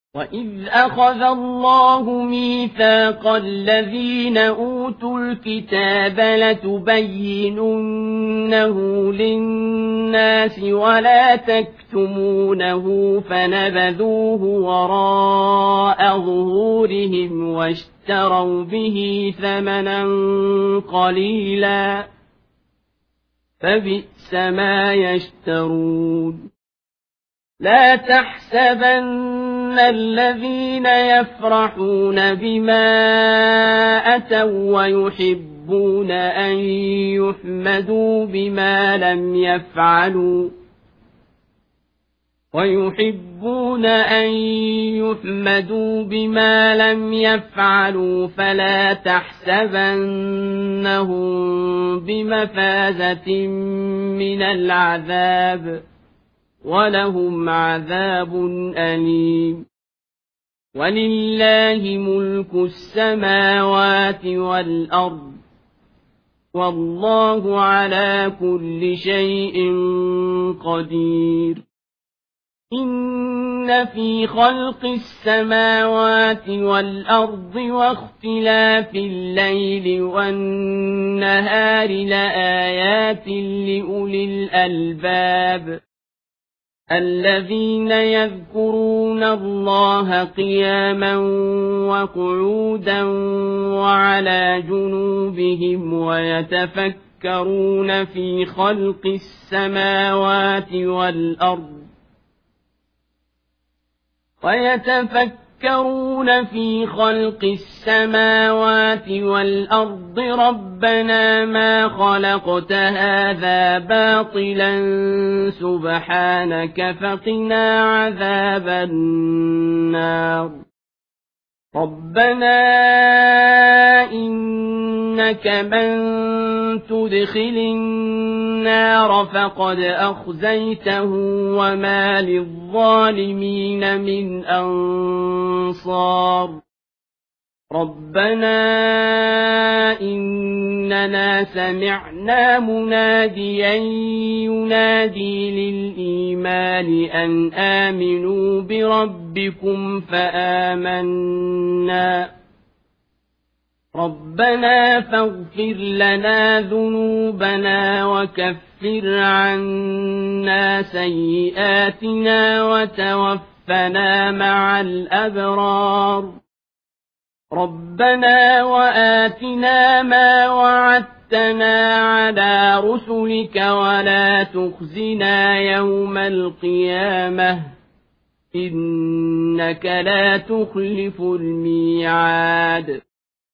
وَإِذْ أَخَذَ اللَّهُ مِيثَاقَ الَّذِينَ أُوتُوا الْكِتَابَ لَتُبَيِّنُنَّهُ لِلنَّاسِ وَلَا تَكْتُمُونَهُ فَنَبَذُوهُ وَرَاءَ ظُهُورِهِمْ وَاشْتَرَوْا بِهِ ثَمَنًا قَلِيلًا فَبِئْسَ مَا يَشْتَرُونَ لا تحسبن الذين يفرحون بما أتوا ويحبون أن يحمدوا بما لم يفعلوا فلا تحسبنهم بمفازة من العذاب ولهم عذاب أليم ولله ملك السماوات والأرض والله على كل شيء قدير إن في خلق السماوات والأرض واختلاف الليل والنهار لآيات لأولي الألباب الذين يذكرون الله قياما وقعودا وعلى جنوبهم ويتفكرون في خلق السماوات والأرض ربنا ما خلقت هذا باطلا سبحانك فقنا عذاب النار ربنا إنك من تدخل النار فقد أخزيته وما للظالمين من أنصار ربنا إننا سمعنا مناديا ينادي للإيمان أن آمنوا بربكم فآمنا ربنا فاغفر لنا ذنوبنا وكفر عنا سيئاتنا وتوفنا مع الأبرار ربنا وآتنا ما وعدتنا على رسلك ولا تخزنا يوم القيامة إنك لا تخلف الميعاد